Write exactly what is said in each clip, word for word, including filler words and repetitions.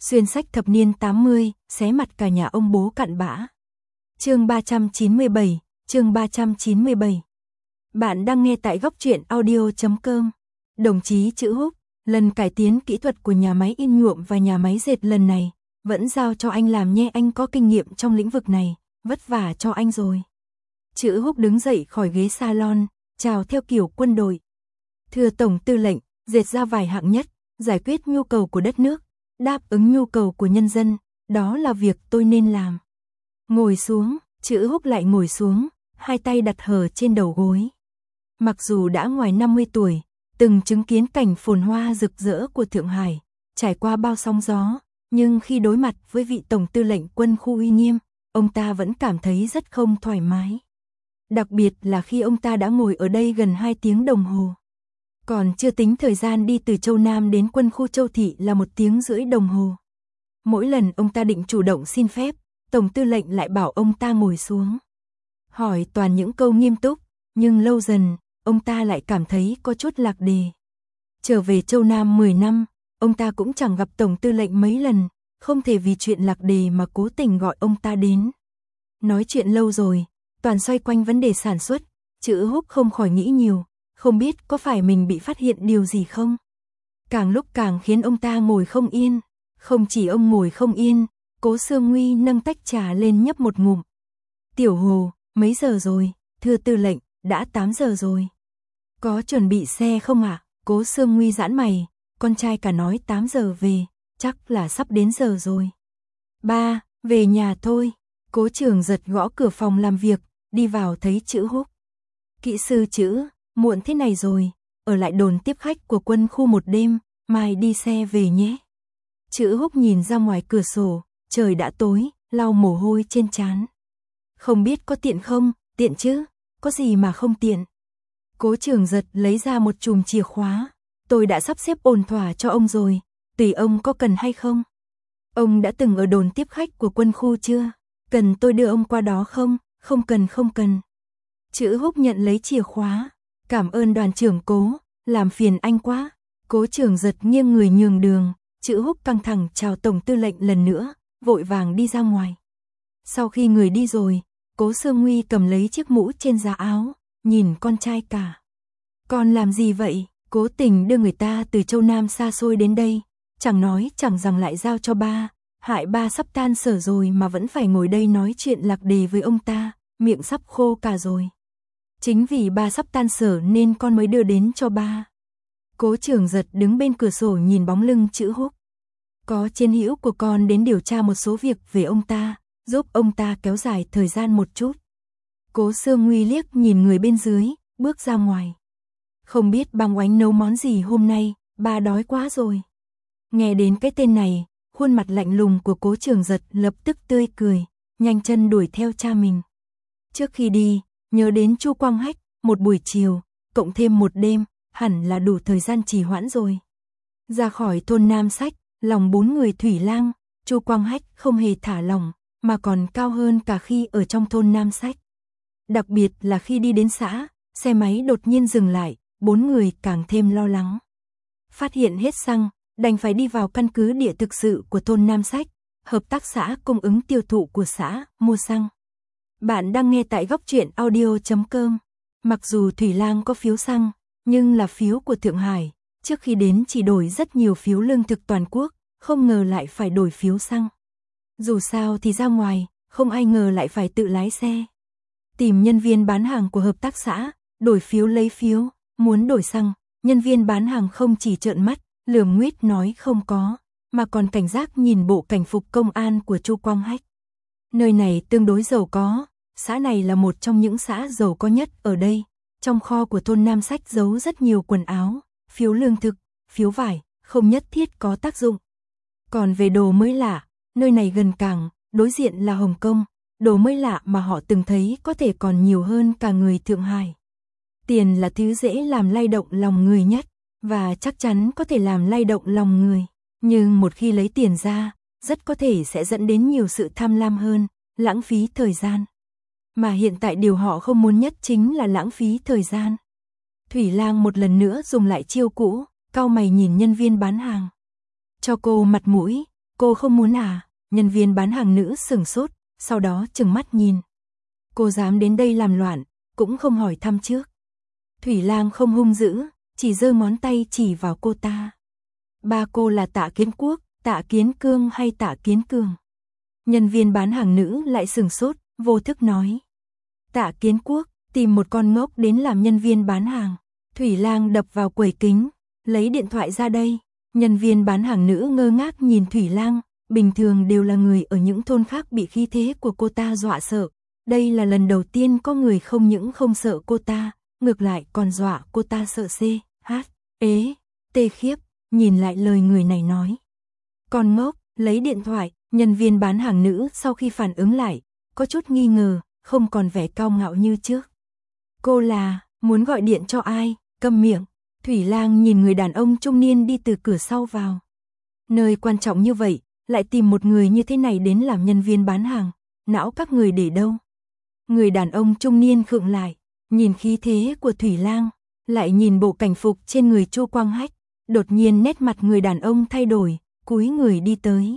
Xuyên sách thập niên tám mươi, xé mặt cả nhà ông bố cặn bã. Chương ba trăm chín mươi bảy, chương ba trăm chín mươi bảy. Bạn đang nghe tại góc truyện audio chấm com. Đồng chí Chữ Húc, lần cải tiến kỹ thuật của nhà máy in nhuộm và nhà máy dệt lần này, vẫn giao cho anh làm nhé, anh có kinh nghiệm trong lĩnh vực này, vất vả cho anh rồi. Chữ Húc đứng dậy khỏi ghế salon, chào theo kiểu quân đội. Thưa Tổng Tư lệnh, dệt ra vải hạng nhất, giải quyết nhu cầu của đất nước, đáp ứng nhu cầu của nhân dân, đó là việc tôi nên làm. Ngồi xuống, Chữ Húc lại ngồi xuống, hai tay đặt hờ trên đầu gối. Mặc dù đã ngoài năm mươi tuổi, từng chứng kiến cảnh phồn hoa rực rỡ của Thượng Hải, trải qua bao sóng gió, nhưng khi đối mặt với vị Tổng Tư lệnh quân khu uy nghiêm, ông ta vẫn cảm thấy rất không thoải mái. Đặc biệt là khi ông ta đã ngồi ở đây gần hai tiếng đồng hồ. Còn chưa tính thời gian đi từ Châu Nam đến quân khu Châu Thị là một tiếng rưỡi đồng hồ. Mỗi lần ông ta định chủ động xin phép, Tổng Tư lệnh lại bảo ông ta ngồi xuống. Hỏi toàn những câu nghiêm túc, nhưng lâu dần, ông ta lại cảm thấy có chút lạc đề. Trở về Châu Nam mười năm, ông ta cũng chẳng gặp Tổng Tư lệnh mấy lần, không thể vì chuyện lạc đề mà cố tình gọi ông ta đến. Nói chuyện lâu rồi, toàn xoay quanh vấn đề sản xuất, Chữ Húc không khỏi nghĩ nhiều, không biết có phải mình bị phát hiện điều gì không. Càng lúc càng khiến ông ta ngồi không yên, không chỉ ông ngồi không yên, Cố Sương Nguy nâng tách trà lên nhấp một ngụm. Tiểu Hồ, mấy giờ rồi? Thưa Tư lệnh, đã tám giờ rồi. Có chuẩn bị xe không ạ? À? Cố Sương Nguy giãn mày, con trai cả nói tám giờ về, chắc là sắp đến giờ rồi. Ba, về nhà thôi. Cố Trường Giật gõ cửa phòng làm việc, đi vào thấy Chữ Húc. Kỹ sư Chữ, muộn thế này rồi, ở lại đồn tiếp khách của quân khu một đêm, mai đi xe về nhé. Chữ Húc nhìn ra ngoài cửa sổ, trời đã tối, lau mồ hôi trên trán. Không biết có tiện không? Tiện chứ, có gì mà không tiện. Cố Trường Giật lấy ra một chùm chìa khóa, tôi đã sắp xếp ổn thỏa cho ông rồi, tùy ông có cần hay không. Ông đã từng ở đồn tiếp khách của quân khu chưa? Cần tôi đưa ông qua đó không? Không cần không cần. Chữ Húc nhận lấy chìa khóa, cảm ơn đoàn trưởng Cố, làm phiền anh quá. Cố Trường Giật nghiêng người nhường đường, Chữ Húc căng thẳng chào Tổng Tư lệnh lần nữa, vội vàng đi ra ngoài. Sau khi người đi rồi, Cố Sương Nguy cầm lấy chiếc mũ trên giá áo, nhìn con trai cả. Con làm gì vậy? Cố tình đưa người ta từ Châu Nam xa xôi đến đây, chẳng nói chẳng rằng lại giao cho ba, hại ba sắp tan sở rồi mà vẫn phải ngồi đây nói chuyện lạc đề với ông ta, miệng sắp khô cả rồi. Chính vì ba sắp tan sở nên con mới đưa đến cho ba. Cố Trường Giật đứng bên cửa sổ nhìn bóng lưng Chữ Húc. Có chiến hữu của con đến điều tra một số việc về ông ta, giúp ông ta kéo dài thời gian một chút. Cố Sương Nguy liếc nhìn người bên dưới, bước ra ngoài. Không biết băng oánh nấu món gì hôm nay, ba đói quá rồi. Nghe đến cái tên này, khuôn mặt lạnh lùng của Cố Trường Giật lập tức tươi cười, nhanh chân đuổi theo cha mình. Trước khi đi, nhớ đến Chu Quang Hách, một buổi chiều, cộng thêm một đêm, hẳn là đủ thời gian trì hoãn rồi. Ra khỏi thôn Nam Sách, lòng bốn người Thủy Lang, Chu Quang Hách không hề thả lỏng, mà còn cao hơn cả khi ở trong thôn Nam Sách. Đặc biệt là khi đi đến xã, xe máy đột nhiên dừng lại, bốn người càng thêm lo lắng. Phát hiện hết xăng, đành phải đi vào căn cứ địa thực sự của thôn Nam Sách, hợp tác xã cung ứng tiêu thụ của xã, mua xăng. Bạn đang nghe tại góc truyện audio chấm com. Mặc dù Thủy Lang có phiếu xăng, nhưng là phiếu của Thượng Hải, trước khi đến chỉ đổi rất nhiều phiếu lương thực toàn quốc, không ngờ lại phải đổi phiếu xăng. Dù sao thì ra ngoài, không ai ngờ lại phải tự lái xe. Tìm nhân viên bán hàng của hợp tác xã, đổi phiếu lấy phiếu, muốn đổi xăng, nhân viên bán hàng không chỉ trợn mắt, lườm nguýt nói không có, mà còn cảnh giác nhìn bộ cảnh phục công an của Chu Quang Hách. Nơi này tương đối giàu có, xã này là một trong những xã giàu có nhất ở đây. Trong kho của thôn Nam Sách giấu rất nhiều quần áo, phiếu lương thực, phiếu vải, không nhất thiết có tác dụng. Còn về đồ mới lạ, nơi này gần cảng, đối diện là Hồng Kông, đồ mới lạ mà họ từng thấy có thể còn nhiều hơn cả người Thượng Hải. Tiền là thứ dễ làm lay động lòng người nhất, và chắc chắn có thể làm lay động lòng người. Nhưng một khi lấy tiền ra, rất có thể sẽ dẫn đến nhiều sự tham lam hơn, lãng phí thời gian. Mà hiện tại điều họ không muốn nhất chính là lãng phí thời gian. Thủy Lang một lần nữa dùng lại chiêu cũ, cau mày nhìn nhân viên bán hàng. Cho cô mặt mũi, Cô không muốn à? Nhân viên bán hàng nữ sửng sốt, sau đó trừng mắt nhìn. Cô dám đến đây làm loạn, cũng không hỏi thăm trước. Thủy Lang không hung dữ, chỉ giơ ngón tay chỉ vào cô ta. Ba cô là Tạ Kiến Quốc, Tạ Kiến Cương hay Tạ Kiến Cường? Nhân viên bán hàng nữ lại sửng sốt, vô thức nói. Tạ Kiến Quốc, tìm một con ngốc đến làm nhân viên bán hàng. Thủy Lang đập vào quầy kính, lấy điện thoại ra đây. Nhân viên bán hàng nữ ngơ ngác nhìn Thủy Lang, bình thường đều là người ở những thôn khác bị khí thế của cô ta dọa sợ. Đây là lần đầu tiên có người không những không sợ cô ta, ngược lại còn dọa cô ta sợ C, H, ế, tê khiếp, nhìn lại lời người này nói. Con ngốc, lấy điện thoại, nhân viên bán hàng nữ sau khi phản ứng lại, có chút nghi ngờ, không còn vẻ cao ngạo như trước. Cô là, muốn gọi điện cho ai, câm miệng. Thủy Lang nhìn người đàn ông trung niên đi từ cửa sau vào. Nơi quan trọng như vậy, lại tìm một người như thế này đến làm nhân viên bán hàng, não các người để đâu? Người đàn ông trung niên khựng lại, nhìn khí thế của Thủy Lang, lại nhìn bộ cảnh phục trên người Chu Quang Hách, đột nhiên nét mặt người đàn ông thay đổi, cúi người đi tới.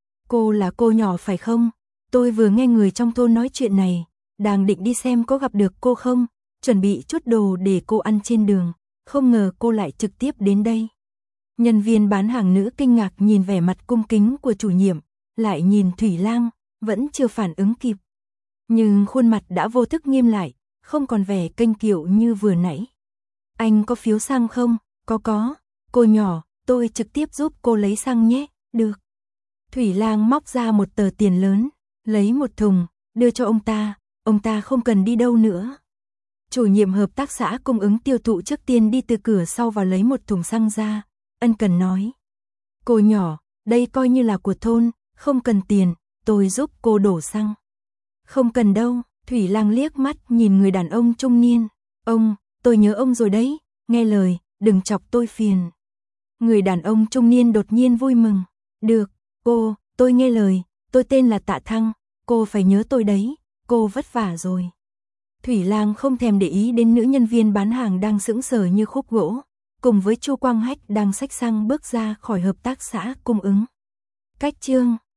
Cô là cô nhỏ phải không? Tôi vừa nghe người trong thôn nói chuyện này, đang định đi xem có gặp được cô không, chuẩn bị chút đồ để cô ăn trên đường, không ngờ cô lại trực tiếp đến đây. Nhân viên bán hàng nữ kinh ngạc nhìn vẻ mặt cung kính của chủ nhiệm, lại nhìn Thủy Lang, vẫn chưa phản ứng kịp. Nhưng khuôn mặt đã vô thức nghiêm lại, không còn vẻ kênh kiệu như vừa nãy. Anh có phiếu xăng không? Có có. Cô nhỏ, tôi trực tiếp giúp cô lấy xăng nhé. Được. Thủy Lang móc ra một tờ tiền lớn, lấy một thùng, đưa cho ông ta, ông ta không cần đi đâu nữa. Chủ nhiệm hợp tác xã cung ứng tiêu thụ trước tiên đi từ cửa sau vào lấy một thùng xăng ra, ân cần nói. Cô nhỏ, đây coi như là của thôn, không cần tiền, tôi giúp cô đổ xăng. Không cần đâu, Thủy Lang liếc mắt nhìn người đàn ông trung niên. Ông, tôi nhớ ông rồi đấy, nghe lời, đừng chọc tôi phiền. Người đàn ông trung niên đột nhiên vui mừng. Được, cô, tôi nghe lời, tôi tên là Tạ Thăng, cô phải nhớ tôi đấy, cô vất vả rồi. Thủy Lang không thèm để ý đến nữ nhân viên bán hàng đang sững sờ như khúc gỗ, cùng với Chu Quang Hách đang xách xăng bước ra khỏi hợp tác xã cung ứng. Cách chương